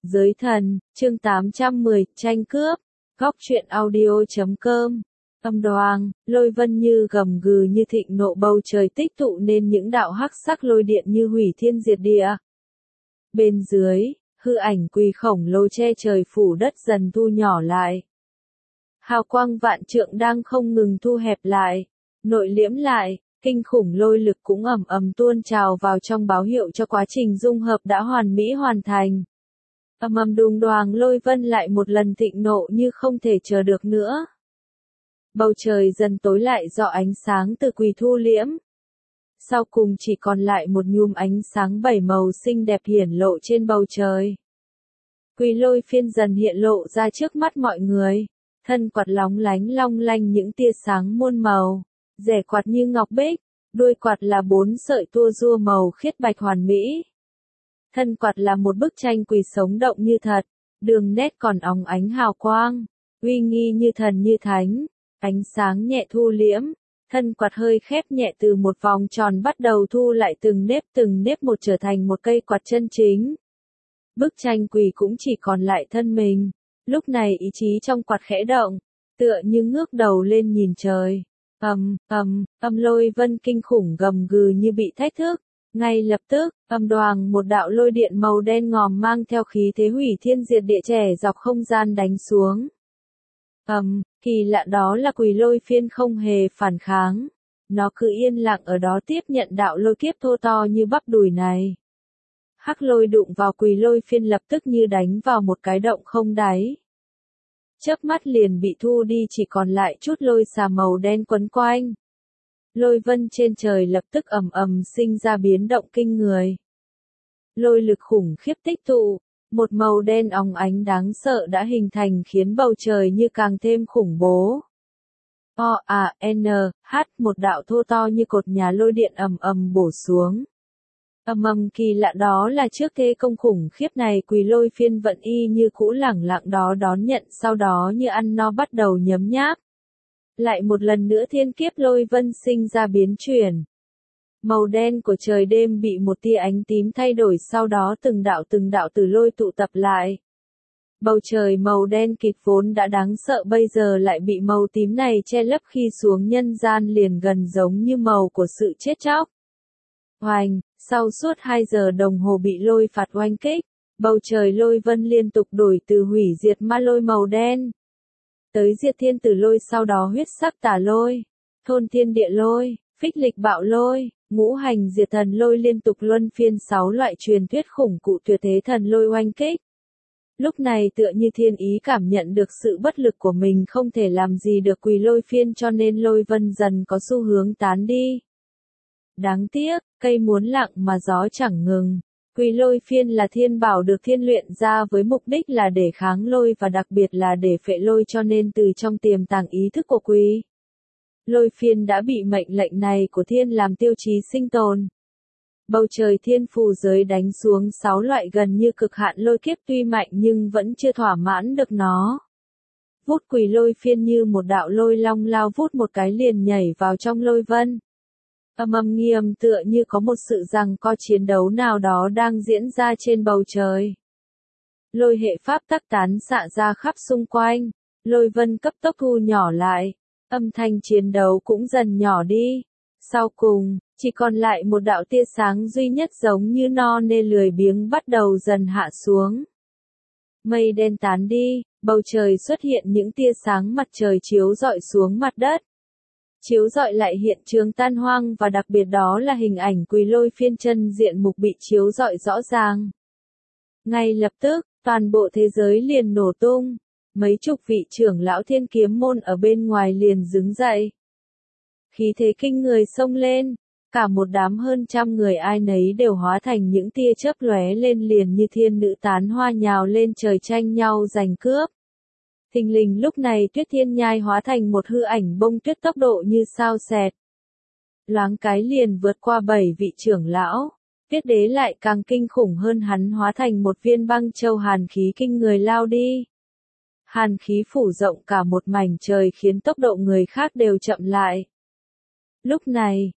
Giới thần, chương 810, tranh cướp, góc truyện audio.com. Âm đoàng, lôi vân như gầm gừ như thịnh nộ, bầu trời tích tụ nên những đạo hắc sắc lôi điện như hủy thiên diệt địa. Bên dưới, hư ảnh quỳ khổng lồ che trời phủ đất dần thu nhỏ lại. Hào quang vạn trượng đang không ngừng thu hẹp lại, nội liễm lại, kinh khủng lôi lực cũng ầm ầm tuôn trào vào trong, báo hiệu cho quá trình dung hợp đã hoàn mỹ hoàn thành. Ầm ầm đùng đoàng, lôi vân lại một lần thịnh nộ như không thể chờ được nữa. Bầu trời dần tối lại do ánh sáng từ quỳ thu liễm. Sau cùng chỉ còn lại một nhúm ánh sáng bảy màu xinh đẹp hiển lộ trên bầu trời. Quỳ lôi phiên dần hiện lộ ra trước mắt mọi người. Thân quạt lóng lánh long lanh những tia sáng muôn màu. Rẻ quạt như ngọc bích. Đuôi quạt là 4 sợi tua rua màu khiết bạch hoàn mỹ. Thân quạt là một bức tranh quỳ sống động như thật. Đường nét còn óng ánh hào quang. Uy nghi như thần như thánh. Ánh sáng nhẹ thu liễm. Thân quạt hơi khép nhẹ, từ một vòng tròn bắt đầu thu lại từng nếp một, trở thành một cây quạt chân chính. Bức tranh quỳ cũng chỉ còn lại thân mình. Lúc này ý chí trong quạt khẽ động, tựa như ngước đầu lên nhìn trời. Lôi vân kinh khủng gầm gừ như bị thách thức. Ngay lập tức, đoàng, một đạo lôi điện màu đen ngòm mang theo khí thế hủy thiên diệt địa trẻ dọc không gian đánh xuống. Kỳ lạ đó là quỳ lôi phiên không hề phản kháng. Nó cứ yên lặng ở đó tiếp nhận đạo lôi kiếp thô to như bắp đùi này. Hắc lôi đụng vào quỳ lôi phiên lập tức như đánh vào một cái động không đáy. Chớp mắt liền bị thu đi, chỉ còn lại chút lôi xà màu đen quấn quanh. Lôi vân trên trời lập tức sinh ra biến động kinh người. Lôi lực khủng khiếp tích tụ, một màu đen óng ánh đáng sợ đã hình thành, khiến bầu trời như càng thêm khủng bố. Một đạo thô to như cột nhà lôi điện bổ xuống. Kỳ lạ đó là trước thế công khủng khiếp này, quỳ lôi phiên vẫn y như cũ lẳng lặng đó đón nhận, sau đó như ăn no bắt đầu nhấm nháp. Lại một lần nữa thiên kiếp lôi vân sinh ra biến chuyển. Màu đen của trời đêm bị một tia ánh tím thay đổi, sau đó từng đạo từ lôi tụ tập lại. Bầu trời màu đen kịt vốn đã đáng sợ bây giờ lại bị màu tím này che lấp, khi xuống nhân gian liền gần giống như màu của sự chết chóc. Oanh, sau suốt 2 giờ đồng hồ bị lôi phạt oanh kích, bầu trời lôi vân liên tục đổi từ hủy diệt ma lôi màu đen tới diệt thiên tử lôi, sau đó huyết sắc tà lôi, thôn thiên địa lôi, phích lịch bạo lôi, ngũ hành diệt thần lôi, liên tục luân phiên 6 loại truyền thuyết khủng cụ tuyệt thế thần lôi oanh kích. Lúc này tựa như thiên ý cảm nhận được sự bất lực của mình, không thể làm gì được quỳ lôi phiên, cho nên lôi vân dần có xu hướng tán đi. Đáng tiếc, cây muốn lặng mà gió chẳng ngừng. Quỳ lôi phiên là thiên bảo được thiên luyện ra với mục đích là để kháng lôi và đặc biệt là để phệ lôi, cho nên từ trong tiềm tàng ý thức của quỳ lôi phiên đã bị mệnh lệnh này của thiên làm tiêu chí sinh tồn. Bầu trời thiên phù giới đánh xuống 6 loại gần như cực hạn lôi kiếp, tuy mạnh nhưng vẫn chưa thỏa mãn được nó. Vút, quỳ lôi phiên như một đạo lôi long lao vút một cái liền nhảy vào trong lôi vân. Nghiêm tựa như có một sự giằng co chiến đấu nào đó đang diễn ra trên bầu trời. Lôi hệ pháp tắc tán xạ ra khắp xung quanh, lôi vân cấp tốc thu nhỏ lại, âm thanh chiến đấu cũng dần nhỏ đi. Sau cùng, chỉ còn lại một đạo tia sáng duy nhất giống như no nê lười biếng bắt đầu dần hạ xuống. Mây đen tán đi, bầu trời xuất hiện những tia sáng mặt trời chiếu rọi xuống mặt đất. Chiếu rọi lại hiện trường tan hoang, và đặc biệt đó là hình ảnh quỳ lôi phiên chân diện mục bị chiếu rọi rõ ràng. Ngay lập tức, toàn bộ thế giới liền nổ tung. Mấy chục vị trưởng lão thiên kiếm môn ở bên ngoài liền đứng dậy. Khí thế kinh người xông lên, cả một đám hơn 100 người ai nấy đều hóa thành những tia chớp lóe lên, liền như thiên nữ tán hoa nhào lên trời tranh nhau giành cướp. Thình lình lúc này Tuyết Thiên Nhai hóa thành một hư ảnh bông tuyết, tốc độ như sao xẹt. Loáng cái liền vượt qua 7 vị trưởng lão. Tuyết Đế lại càng kinh khủng hơn hắn, hóa thành một viên băng châu hàn khí kinh người lao đi. Hàn khí phủ rộng cả một mảnh trời khiến tốc độ người khác đều chậm lại. Lúc này,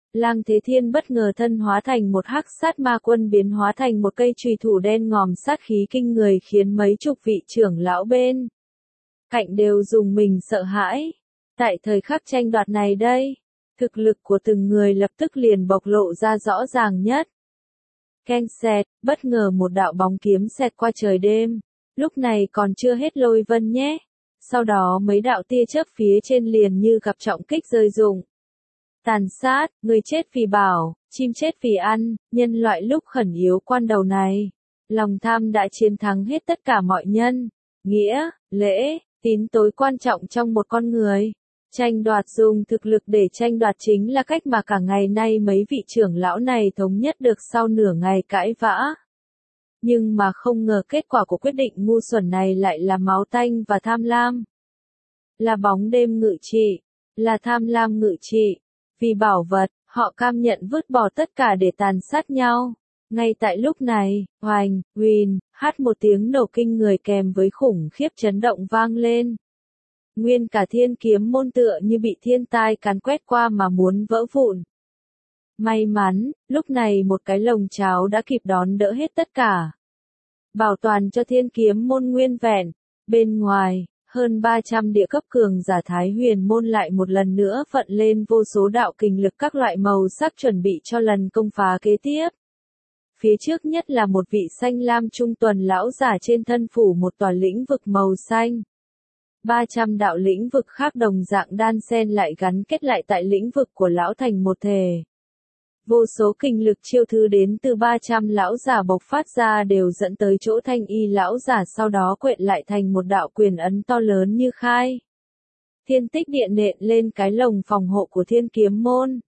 Lang Thế Thiên bất ngờ thân hóa thành một hắc sát ma quân, biến hóa thành một cây chùy thủ đen ngòm sát khí kinh người, khiến mấy chục vị trưởng lão bên cạnh đều dùng mình sợ hãi. Tại thời khắc tranh đoạt này đây, thực lực của từng người lập tức liền bộc lộ ra rõ ràng nhất. Keng xẹt, bất ngờ một đạo bóng kiếm xẹt qua trời đêm. Lúc này còn chưa hết lôi vân nhé. Sau đó mấy đạo tia chớp phía trên liền như gặp trọng kích rơi rụng. Tàn sát, người chết vì bảo, chim chết vì ăn, nhân loại lúc khẩn yếu quan đầu này. Lòng tham đã chiến thắng hết tất cả mọi nhân. Nghĩa, lễ, tín tối quan trọng trong một con người. Tranh đoạt, dùng thực lực để tranh đoạt chính là cách mà cả ngày nay mấy vị trưởng lão này thống nhất được sau nửa ngày cãi vã. Nhưng mà không ngờ kết quả của quyết định ngu xuẩn này lại là máu tanh và tham lam. Là bóng đêm ngự trị, là tham lam ngự trị. Vì bảo vật, họ cam nhận vứt bỏ tất cả để tàn sát nhau. Ngay tại lúc này, oành, uỳnh, hát một tiếng nổ kinh người kèm với khủng khiếp chấn động vang lên. Nguyên cả Thiên Kiếm môn tựa như bị thiên tai càn quét qua mà muốn vỡ vụn. May mắn, lúc này một cái lồng cháo đã kịp đón đỡ hết tất cả. Bảo toàn cho Thiên Kiếm môn nguyên vẹn. Bên ngoài, hơn 300 địa cấp cường giả Thái Huyền môn lại một lần nữa vận lên vô số đạo kình lực các loại màu sắc chuẩn bị cho lần công phá kế tiếp. Phía trước nhất là một vị xanh lam trung tuần lão giả trên thân phủ một tòa lĩnh vực màu xanh. 300 đạo lĩnh vực khác đồng dạng đan xen lại gắn kết lại tại lĩnh vực của lão thành một thể. Vô số kình lực chiêu thư đến từ 300 lão giả bộc phát ra đều dẫn tới chỗ thanh y lão giả, sau đó quện lại thành một đạo quyền ấn to lớn như khai. Thiên tích điện nện lên cái lồng phòng hộ của Thiên Kiếm môn.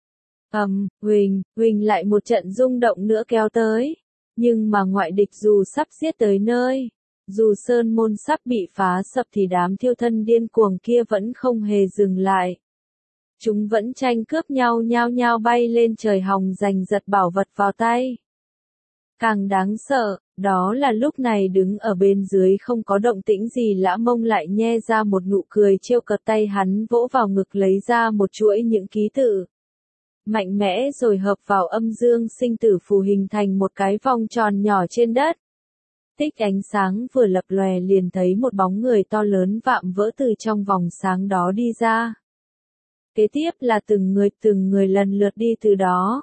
Huỳnh lại một trận rung động nữa kéo tới. Nhưng mà ngoại địch dù sắp giết tới nơi, dù sơn môn sắp bị phá sập thì đám thiêu thân điên cuồng kia vẫn không hề dừng lại. Chúng vẫn tranh cướp nhau nhao nhao bay lên trời hòng giành giật bảo vật vào tay. Càng đáng sợ, đó là lúc này đứng ở bên dưới không có động tĩnh gì Lã Mông lại nhe ra một nụ cười trêu cợt, tay hắn vỗ vào ngực lấy ra một chuỗi những ký tự. Mạnh mẽ rồi hợp vào âm dương sinh tử phù hình thành một cái vòng tròn nhỏ trên đất. Tích ánh sáng vừa lập lòe liền thấy một bóng người to lớn vạm vỡ từ trong vòng sáng đó đi ra. Kế tiếp là từng người lần lượt đi từ đó.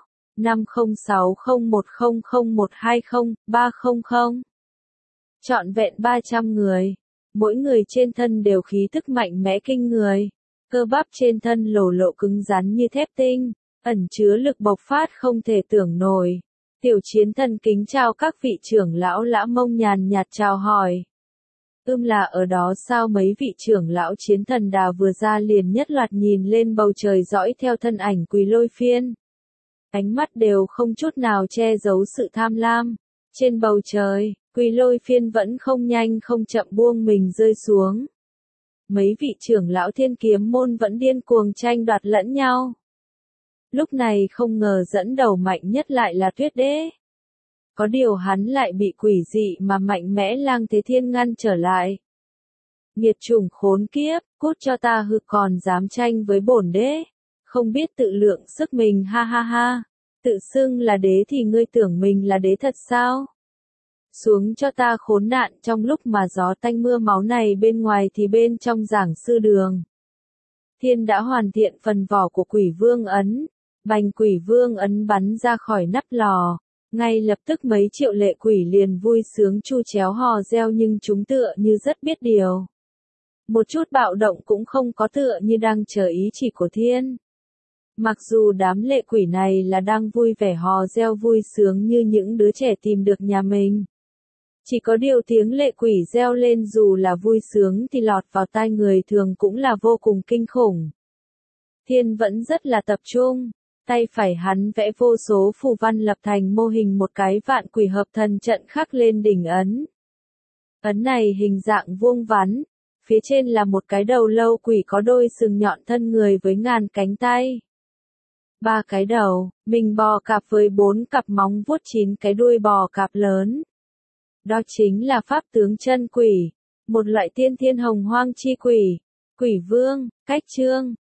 5060100120300. Trọn vẹn 300 người. Mỗi người trên thân đều khí tức mạnh mẽ kinh người. Cơ bắp trên thân lồ lộ cứng rắn như thép tinh, ẩn chứa lực bộc phát không thể tưởng nổi. Tiểu Chiến Thần kính chào các vị trưởng lão. Lã Mông nhàn nhạt chào hỏi. Là ở đó sao? Mấy vị trưởng lão Chiến Thần Đà vừa ra liền nhất loạt nhìn lên bầu trời dõi theo thân ảnh Quỳ Lôi Phiên. Ánh mắt đều không chút nào che giấu sự tham lam. Trên bầu trời, Quỳ Lôi Phiên vẫn không nhanh không chậm buông mình rơi xuống. Mấy vị trưởng lão Thiên Kiếm môn vẫn điên cuồng tranh đoạt lẫn nhau. Lúc này không ngờ dẫn đầu mạnh nhất lại là Tuyết Đế. Có điều hắn lại bị quỷ dị mà mạnh mẽ Lang Thế Thiên ngăn trở lại. Nghiệt chủng khốn kiếp, cút cho ta, hư còn dám tranh với bổn đế. Không biết tự lượng sức mình, ha ha ha. Tự xưng là đế thì ngươi tưởng mình là đế thật sao? Xuống cho ta khốn nạn. Trong lúc mà gió tanh mưa máu này bên ngoài thì bên trong giảng sư đường. Thiên đã hoàn thiện phần vỏ của Quỷ Vương ấn. Bành Quỷ Vương ấn bắn ra khỏi nắp lò. Ngay lập tức mấy triệu lệ quỷ liền vui sướng chu chéo hò reo, nhưng chúng tựa như rất biết điều. Một chút bạo động cũng không có, tựa như đang chờ ý chỉ của thiên. Mặc dù đám lệ quỷ này là đang vui vẻ hò reo vui sướng như những đứa trẻ tìm được nhà mình. Chỉ có điều tiếng lệ quỷ reo lên dù là vui sướng thì lọt vào tai người thường cũng là vô cùng kinh khủng. Thiên vẫn rất là tập trung. Tay phải hắn vẽ vô số phù văn lập thành mô hình một cái vạn quỷ hợp thần trận khắc lên đỉnh ấn. Ấn này hình dạng vuông vắn, phía trên là một cái đầu lâu quỷ có đôi sừng nhọn thân người với ngàn cánh tay. 3 cái đầu, mình bò cạp với 4 cặp móng vuốt, 9 cái đuôi bò cạp lớn. Đó chính là pháp tướng chân quỷ, một loại tiên thiên hồng hoang chi quỷ. Quỷ vương, cách chương.